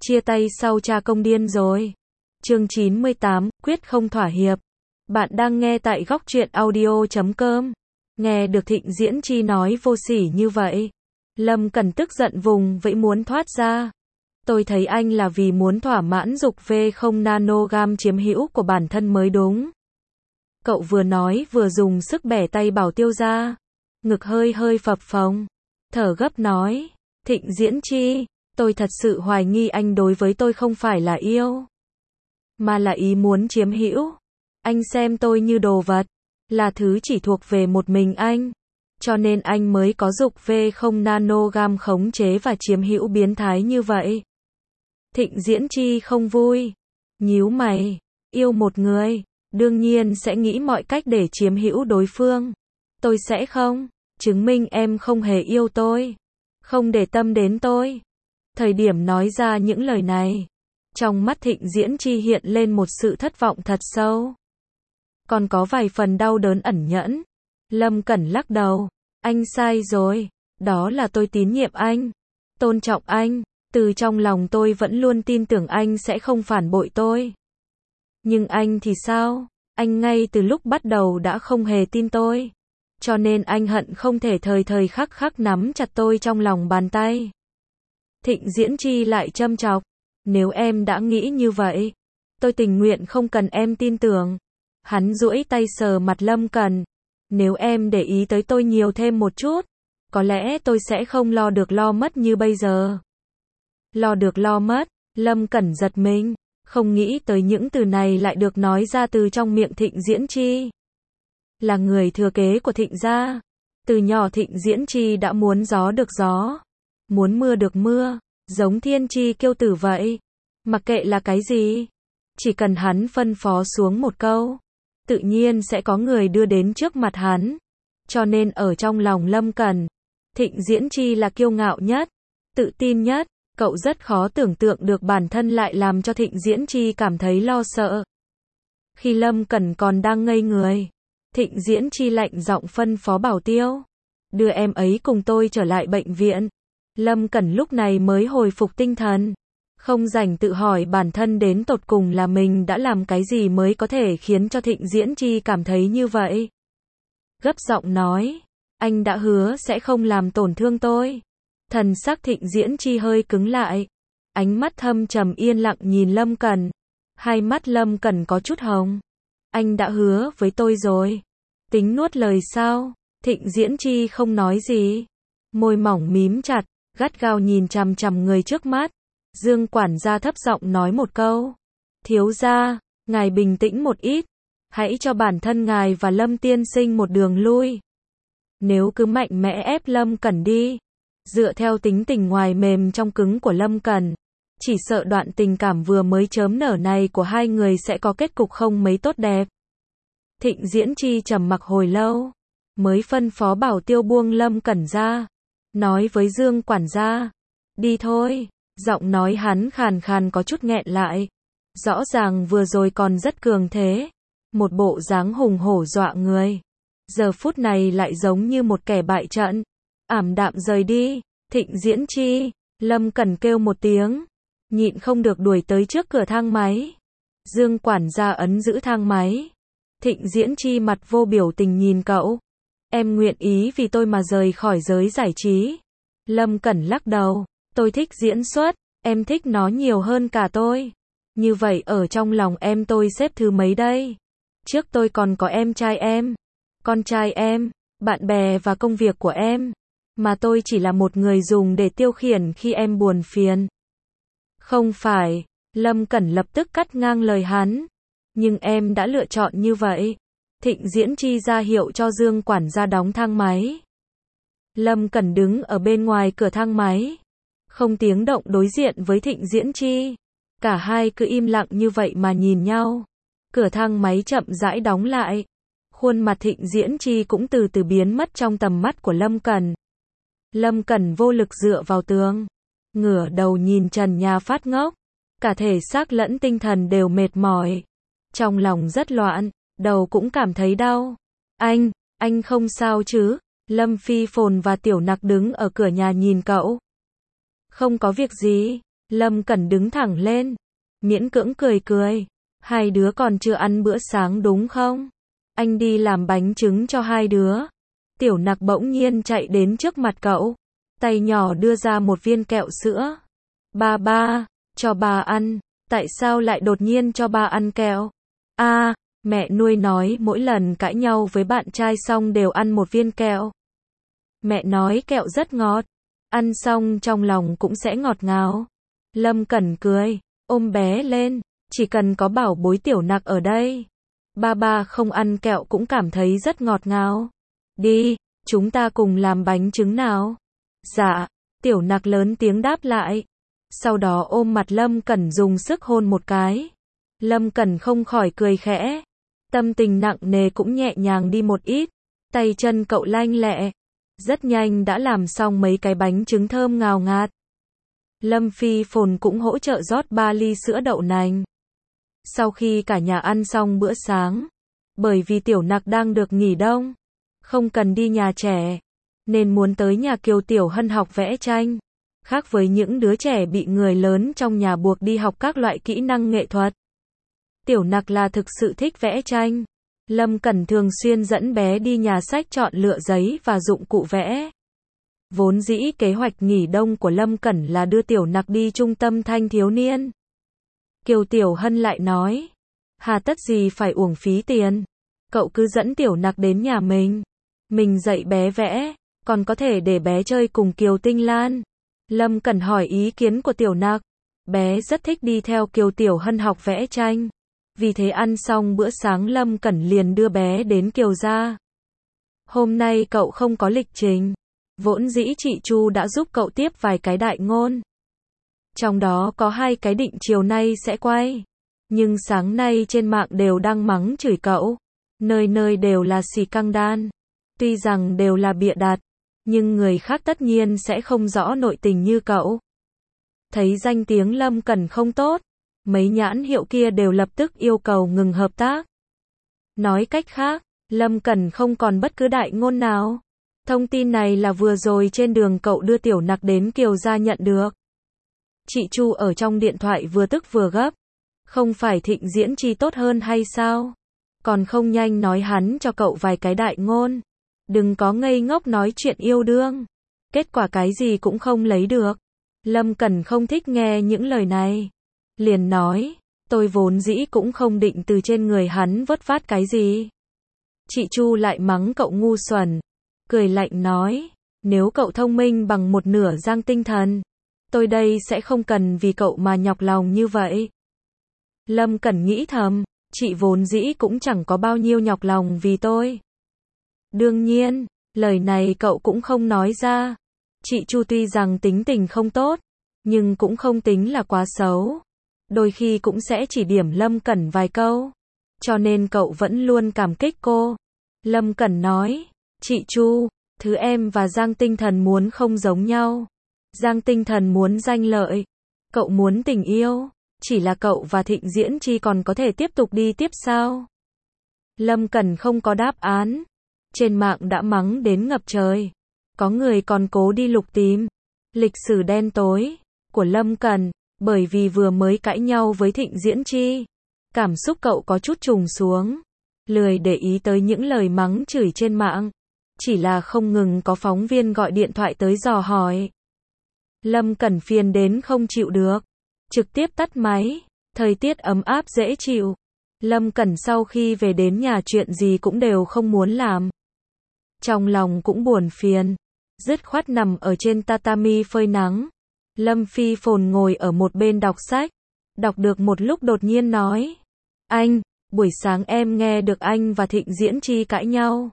Chia tay sau cha công điên rồi. Chương 98, quyết không thỏa hiệp. Bạn đang nghe tại góc truyện audio.com. Nghe được Thịnh Diễn Chi nói vô sỉ như vậy, Lâm Cẩn tức giận vùng vẫy muốn thoát ra. Tôi thấy anh là vì muốn thỏa mãn dục V0 nanogam chiếm hữu của bản thân mới đúng. Cậu vừa nói vừa dùng sức bẻ tay Bảo Tiêu ra. Ngực hơi hơi phập phồng. Thở gấp nói. Thịnh Diễn Chi, tôi thật sự hoài nghi anh đối với tôi không phải là yêu, mà là ý muốn chiếm hữu. Anh xem tôi như đồ vật, là thứ chỉ thuộc về một mình anh. Cho nên anh mới có dục V0 nanogam khống chế và chiếm hữu biến thái như vậy. Thịnh Diễn Chi không vui. Nhíu mày. Yêu một người, đương nhiên sẽ nghĩ mọi cách để chiếm hữu đối phương. Tôi sẽ không chứng minh em không hề yêu tôi, không để tâm đến tôi. Thời điểm nói ra những lời này, trong mắt Thịnh Diễn Chi hiện lên một sự thất vọng thật sâu, còn có vài phần đau đớn ẩn nhẫn. Lâm Cẩn lắc đầu. Anh sai rồi. Đó là tôi tín nhiệm anh, tôn trọng anh. Từ trong lòng tôi vẫn luôn tin tưởng anh sẽ không phản bội tôi. Nhưng anh thì sao? Anh ngay từ lúc bắt đầu đã không hề tin tôi. Cho nên anh hận không thể thời thời khắc khắc nắm chặt tôi trong lòng bàn tay. Thịnh Diễn Chi lại châm chọc. Nếu em đã nghĩ như vậy, tôi tình nguyện không cần em tin tưởng. Hắn duỗi tay sờ mặt Lâm Cẩn. Nếu em để ý tới tôi nhiều thêm một chút, có lẽ tôi sẽ không lo được lo mất như bây giờ. Lo được lo mất. Lâm Cẩn giật mình, không nghĩ tới những từ này lại được nói ra từ trong miệng Thịnh Diễn Chi. Là người thừa kế của Thịnh gia, từ nhỏ Thịnh Diễn Chi đã muốn gió được gió, muốn mưa được mưa, giống thiên chi kiêu tử vậy. Mặc kệ là cái gì, chỉ cần hắn phân phó xuống một câu, tự nhiên sẽ có người đưa đến trước mặt hắn. Cho nên ở trong lòng Lâm Cẩn, Thịnh Diễn Chi là kiêu ngạo nhất, tự tin nhất. Cậu rất khó tưởng tượng được bản thân lại làm cho Thịnh Diễn Chi cảm thấy lo sợ. Khi Lâm Cẩn còn đang ngây người, Thịnh Diễn Chi lạnh giọng phân phó Bảo Tiêu. Đưa em ấy cùng tôi trở lại bệnh viện. Lâm Cẩn lúc này mới hồi phục tinh thần. Không rảnh tự hỏi bản thân đến tột cùng là mình đã làm cái gì mới có thể khiến cho Thịnh Diễn Chi cảm thấy như vậy. Gấp giọng nói. Anh đã hứa sẽ không làm tổn thương tôi. Thần sắc Thịnh Diễn Chi hơi cứng lại. Ánh mắt thâm trầm yên lặng nhìn Lâm Cẩn. Hai mắt Lâm Cẩn có chút hồng. Anh đã hứa với tôi rồi. Tính nuốt lời sao? Thịnh Diễn Chi không nói gì. Môi mỏng mím chặt, gắt gao nhìn chằm chằm người trước mắt. Dương quản gia thấp giọng nói một câu. Thiếu gia, ngài bình tĩnh một ít. Hãy cho bản thân ngài và Lâm tiên sinh một đường lui. Nếu cứ mạnh mẽ ép Lâm Cẩn đi, dựa theo tính tình ngoài mềm trong cứng của Lâm Cẩn, chỉ sợ đoạn tình cảm vừa mới chớm nở này của hai người sẽ có kết cục không mấy tốt đẹp. Thịnh Diễn Chi trầm mặc hồi lâu, mới phân phó Bảo Tiêu buông Lâm Cẩn ra, nói với Dương quản gia. Đi thôi. Giọng nói hắn khàn khàn có chút nghẹn lại. Rõ ràng vừa rồi còn rất cường thế, một bộ dáng hùng hổ dọa người. Giờ phút này lại giống như một kẻ bại trận. Ảm đạm rời đi. Thịnh Diễn Chi, Lâm Cẩn kêu một tiếng, nhịn không được đuổi tới trước cửa thang máy. Dương quản gia ấn giữ thang máy. Thịnh Diễn Chi mặt vô biểu tình nhìn cậu. Em nguyện ý vì tôi mà rời khỏi giới giải trí. Lâm Cẩn lắc đầu. Tôi thích diễn xuất, em thích nó nhiều hơn cả tôi. Như vậy ở trong lòng em tôi xếp thứ mấy đây? Trước tôi còn có em trai em, con trai em, bạn bè và công việc của em. Mà tôi chỉ là một người dùng để tiêu khiển khi em buồn phiền. Không phải. Lâm Cẩn lập tức cắt ngang lời hắn. Nhưng em đã lựa chọn như vậy. Thịnh Diễn Chi ra hiệu cho Dương quản gia đóng thang máy. Lâm Cẩn đứng ở bên ngoài cửa thang máy, không tiếng động đối diện với Thịnh Diễn Chi. Cả hai cứ im lặng như vậy mà nhìn nhau. Cửa thang máy chậm rãi đóng lại. Khuôn mặt Thịnh Diễn Chi cũng từ từ biến mất trong tầm mắt của Lâm Cẩn. Lâm Cẩn vô lực dựa vào tường, ngửa đầu nhìn trần nhà phát ngốc. Cả thể xác lẫn tinh thần đều mệt mỏi. Trong lòng rất loạn, đầu cũng cảm thấy đau. Anh không sao chứ? Lâm Phi Phồn và Tiểu Nặc đứng ở cửa nhà nhìn cậu. Không có việc gì. Lâm Cẩn đứng thẳng lên, miễn cưỡng cười cười. Hai đứa còn chưa ăn bữa sáng đúng không? Anh đi làm bánh trứng cho hai đứa. Tiểu Nặc bỗng nhiên chạy đến trước mặt cậu, tay nhỏ đưa ra một viên kẹo sữa. Ba, cho ba ăn. Tại sao lại đột nhiên cho ba ăn kẹo? Mẹ nuôi nói mỗi lần cãi nhau với bạn trai xong đều ăn một viên kẹo. Mẹ nói kẹo rất ngọt, ăn xong trong lòng cũng sẽ ngọt ngào. Lâm Cẩn cười, ôm bé lên, chỉ cần có bảo bối Tiểu Nặc ở đây, ba không ăn kẹo cũng cảm thấy rất ngọt ngào. Đi, chúng ta cùng làm bánh trứng nào. Dạ, Tiểu Nặc lớn tiếng đáp lại. Sau đó ôm mặt Lâm Cẩn dùng sức hôn một cái. Lâm Cẩn không khỏi cười khẽ. Tâm tình nặng nề cũng nhẹ nhàng đi một ít. Tay chân cậu lanh lẹ. Rất nhanh đã làm xong mấy cái bánh trứng thơm ngào ngạt. Lâm Phi Phồn cũng hỗ trợ rót 3 ly sữa đậu nành. Sau khi cả nhà ăn xong bữa sáng, bởi vì Tiểu Nặc đang được nghỉ đông, không cần đi nhà trẻ, nên muốn tới nhà Kiều Tiểu Hân học vẽ tranh. Khác với những đứa trẻ bị người lớn trong nhà buộc đi học các loại kỹ năng nghệ thuật, Tiểu Nặc là thực sự thích vẽ tranh. Lâm Cẩn thường xuyên dẫn bé đi nhà sách chọn lựa giấy và dụng cụ vẽ. Vốn dĩ kế hoạch nghỉ đông của Lâm Cẩn là đưa Tiểu Nặc đi trung tâm thanh thiếu niên. Kiều Tiểu Hân lại nói, hà tất gì phải uổng phí tiền, cậu cứ dẫn Tiểu Nặc đến nhà mình dạy bé vẽ, còn có thể để bé chơi cùng Kiều Tinh Lan. Lâm Cẩn hỏi ý kiến của Tiểu Nặc, bé rất thích đi theo Kiều Tiểu Hân học vẽ tranh. Vì thế ăn xong bữa sáng Lâm Cẩn liền đưa bé đến Kiều gia. Hôm nay cậu không có lịch trình, vốn dĩ chị Chu đã giúp cậu tiếp vài cái đại ngôn. Trong đó có 2 cái định chiều nay sẽ quay. Nhưng sáng nay trên mạng đều đang mắng chửi cậu. Nơi nơi đều là xì căng đan. Tuy rằng đều là bịa đặt, nhưng người khác tất nhiên sẽ không rõ nội tình như cậu. Thấy danh tiếng Lâm Cẩn không tốt, mấy nhãn hiệu kia đều lập tức yêu cầu ngừng hợp tác. Nói cách khác, Lâm Cẩn không còn bất cứ đại ngôn nào. Thông tin này là vừa rồi trên đường cậu đưa Tiểu Nặc đến Kiều gia nhận được. Chị Chu ở trong điện thoại vừa tức vừa gấp. Không phải Thịnh Diễn Chi tốt hơn hay sao? Còn không nhanh nói hắn cho cậu vài cái đại ngôn. Đừng có ngây ngốc nói chuyện yêu đương. Kết quả cái gì cũng không lấy được. Lâm Cẩn không thích nghe những lời này. Liền nói, tôi vốn dĩ cũng không định từ trên người hắn vớt vát cái gì. Chị Chu lại mắng cậu ngu xuẩn. Cười lạnh nói, nếu cậu thông minh bằng một nửa Giang Tinh Thần, tôi đây sẽ không cần vì cậu mà nhọc lòng như vậy. Lâm Cẩn nghĩ thầm, chị vốn dĩ cũng chẳng có bao nhiêu nhọc lòng vì tôi. Đương nhiên, lời này cậu cũng không nói ra. Chị Chu tuy rằng tính tình không tốt, nhưng cũng không tính là quá xấu. Đôi khi cũng sẽ chỉ điểm Lâm Cẩn vài câu. Cho nên cậu vẫn luôn cảm kích cô. Lâm Cẩn nói, chị Chu, thứ em và Giang Tinh Thần muốn không giống nhau. Giang Tinh Thần muốn danh lợi, cậu muốn tình yêu. Chỉ là cậu và Thịnh Diễn Chi còn có thể tiếp tục đi tiếp sao? Lâm Cẩn không có đáp án. Trên mạng đã mắng đến ngập trời. Có người còn cố đi lục tìm lịch sử đen tối của Lâm Cẩn, bởi vì vừa mới cãi nhau với Thịnh Diễn Chi. Cảm xúc cậu có chút trùng xuống. Lười để ý tới những lời mắng chửi trên mạng. Chỉ là không ngừng có phóng viên gọi điện thoại tới dò hỏi. Lâm Cẩn phiền đến không chịu được. Trực tiếp tắt máy. Thời tiết ấm áp dễ chịu. Lâm Cẩn sau khi về đến nhà chuyện gì cũng đều không muốn làm. Trong lòng cũng buồn phiền. Dứt khoát nằm ở trên tatami phơi nắng. Lâm Phi Phồn ngồi ở một bên đọc sách. Đọc được một lúc đột nhiên nói. Anh, buổi sáng em nghe được anh và Thịnh Diễn Chi cãi nhau.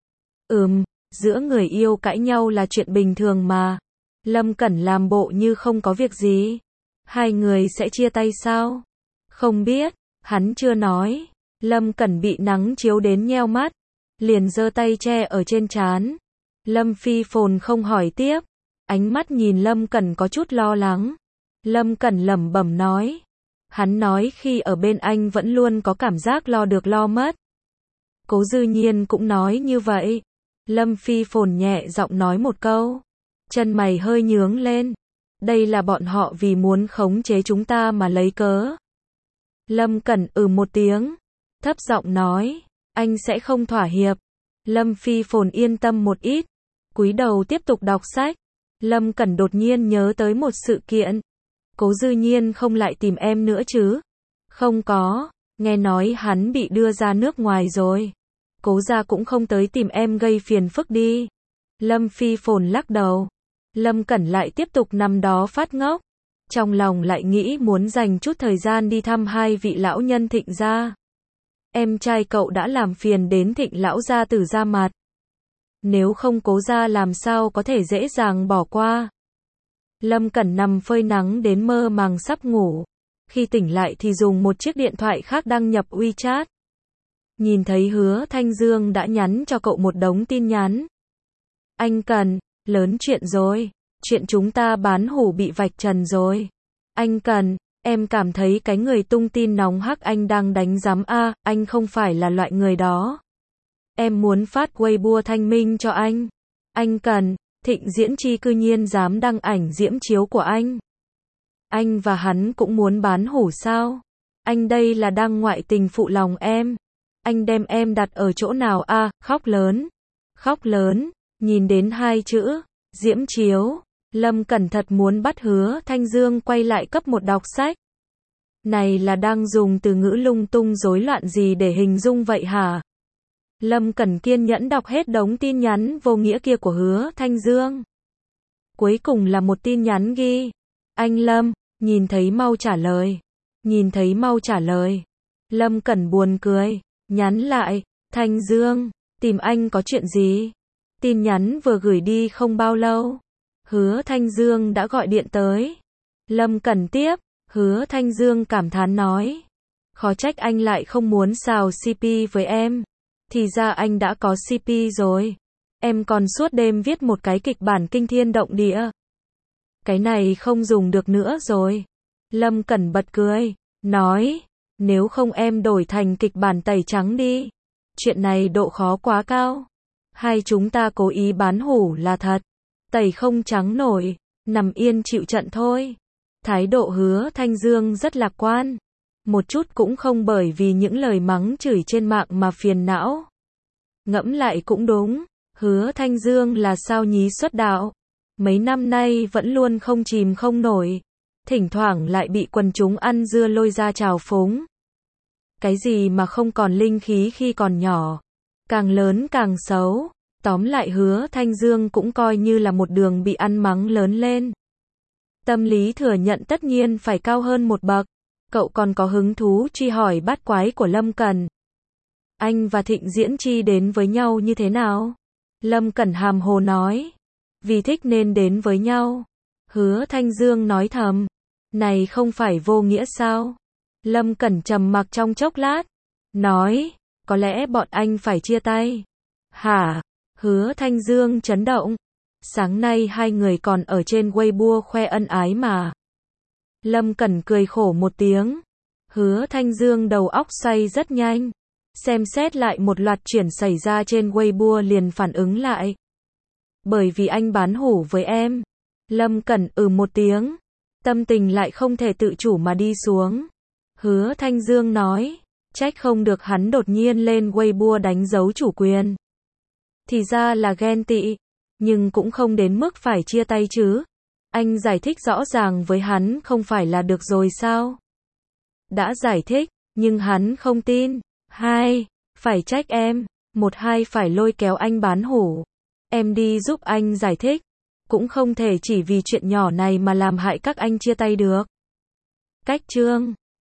Giữa người yêu cãi nhau là chuyện bình thường mà. Lâm Cẩn làm bộ như không có việc gì. Hai người sẽ chia tay sao? Không biết, hắn chưa nói. Lâm Cẩn bị nắng chiếu đến nheo mắt. Liền giơ tay che ở trên trán. Lâm Phi Phồn không hỏi tiếp. Ánh mắt nhìn Lâm Cẩn có chút lo lắng. Lâm Cẩn lẩm bẩm nói. Hắn nói khi ở bên anh vẫn luôn có cảm giác lo được lo mất. Cố Dư Nhiên cũng nói như vậy. Lâm Phi Phồn nhẹ giọng nói một câu. Chân mày hơi nhướng lên. Đây là bọn họ vì muốn khống chế chúng ta mà lấy cớ. Lâm Cẩn một tiếng, thấp giọng nói, anh sẽ không thỏa hiệp. Lâm Phi Phồn yên tâm một ít, cúi đầu tiếp tục đọc sách. Lâm Cẩn đột nhiên nhớ tới một sự kiện. Cố Dư Nhiên không lại tìm em nữa chứ? Không có, nghe nói hắn bị đưa ra nước ngoài rồi. Cố gia cũng không tới tìm em gây phiền phức đi. Lâm Phi Phồn lắc đầu. Lâm Cẩn lại tiếp tục nằm đó phát ngốc. Trong lòng lại nghĩ muốn dành chút thời gian đi thăm hai vị lão nhân Thịnh gia. Em trai cậu đã làm phiền đến Thịnh lão gia tử ra mặt. Nếu không Cố gia làm sao có thể dễ dàng bỏ qua. Lâm Cẩn nằm phơi nắng đến mơ màng sắp ngủ. Khi tỉnh lại thì dùng một chiếc điện thoại khác đăng nhập WeChat. Nhìn thấy Hứa Thanh Dương đã nhắn cho cậu một đống tin nhắn. Anh Cần, lớn chuyện rồi. Chuyện chúng ta bán hủ bị vạch trần rồi. Anh Cần, em cảm thấy cái người tung tin nóng hắc anh đang đánh giám a, anh không phải là loại người đó. Em muốn phát Weibo thanh minh cho anh. Anh Cần, Thịnh Diễn Chi cư nhiên dám đăng ảnh diễm chiếu của anh. Anh và hắn cũng muốn bán hủ sao? Anh đây là đang ngoại tình phụ lòng em. Anh đem em đặt ở chỗ nào a? Khóc lớn. Khóc lớn, nhìn đến hai chữ, diễm chiếu. Lâm Cẩn thật muốn bắt Hứa Thanh Dương quay lại cấp 1 đọc sách. Này là đang dùng từ ngữ lung tung rối loạn gì để hình dung vậy hả? Lâm Cẩn kiên nhẫn đọc hết đống tin nhắn vô nghĩa kia của Hứa Thanh Dương. Cuối cùng là một tin nhắn ghi. Anh Lâm, nhìn thấy mau trả lời. Nhìn thấy mau trả lời. Lâm Cẩn buồn cười, nhắn lại, Thanh Dương, tìm anh có chuyện gì? Tin nhắn vừa gửi đi không bao lâu. Hứa Thanh Dương đã gọi điện tới. Lâm Cẩn tiếp, Hứa Thanh Dương cảm thán nói. Khó trách anh lại không muốn xào CP với em. Thì ra anh đã có CP rồi. Em còn suốt đêm viết một cái kịch bản kinh thiên động địa. Cái này không dùng được nữa rồi. Lâm Cẩn bật cười, nói, nếu không em đổi thành kịch bản tẩy trắng đi. Chuyện này độ khó quá cao. Hai chúng ta cố ý bán hủ là thật. Tẩy không trắng nổi, nằm yên chịu trận thôi. Thái độ Hứa Thanh Dương rất lạc quan. Một chút cũng không bởi vì những lời mắng chửi trên mạng mà phiền não. Ngẫm lại cũng đúng, Hứa Thanh Dương là sao nhí xuất đạo. Mấy năm nay vẫn luôn không chìm không nổi. Thỉnh thoảng lại bị quần chúng ăn dưa lôi ra trào phúng. Cái gì mà không còn linh khí khi còn nhỏ. Càng lớn càng xấu. Tóm lại Hứa Thanh Dương cũng coi như là một đường bị ăn mắng lớn lên. Tâm lý thừa nhận tất nhiên phải cao hơn một bậc. Cậu còn có hứng thú truy hỏi bát quái của Lâm Cẩn. Anh và Thịnh Diễn Chi đến với nhau như thế nào? Lâm Cẩn hàm hồ nói. Vì thích nên đến với nhau. Hứa Thanh Dương nói thầm. Này không phải vô nghĩa sao? Lâm Cẩn trầm mặc trong chốc lát. Nói, có lẽ bọn anh phải chia tay. Hả? Hứa Thanh Dương chấn động. Sáng nay hai người còn ở trên Weibo khoe ân ái mà. Lâm Cẩn cười khổ một tiếng. Hứa Thanh Dương đầu óc xoay rất nhanh. Xem xét lại một loạt chuyển xảy ra trên Weibo liền phản ứng lại. Bởi vì anh bán hủ với em. Lâm Cẩn một tiếng. Tâm tình lại không thể tự chủ mà đi xuống. Hứa Thanh Dương nói. Trách không được hắn đột nhiên lên Weibo đánh dấu chủ quyền. Thì ra là ghen tị. Nhưng cũng không đến mức phải chia tay chứ. Anh giải thích rõ ràng với hắn không phải là được rồi sao? Đã giải thích, nhưng hắn không tin. 2. Phải trách em. 1-2 phải lôi kéo anh bán hủ. Em đi giúp anh giải thích. Cũng không thể chỉ vì chuyện nhỏ này mà làm hại các anh chia tay được. Cách chương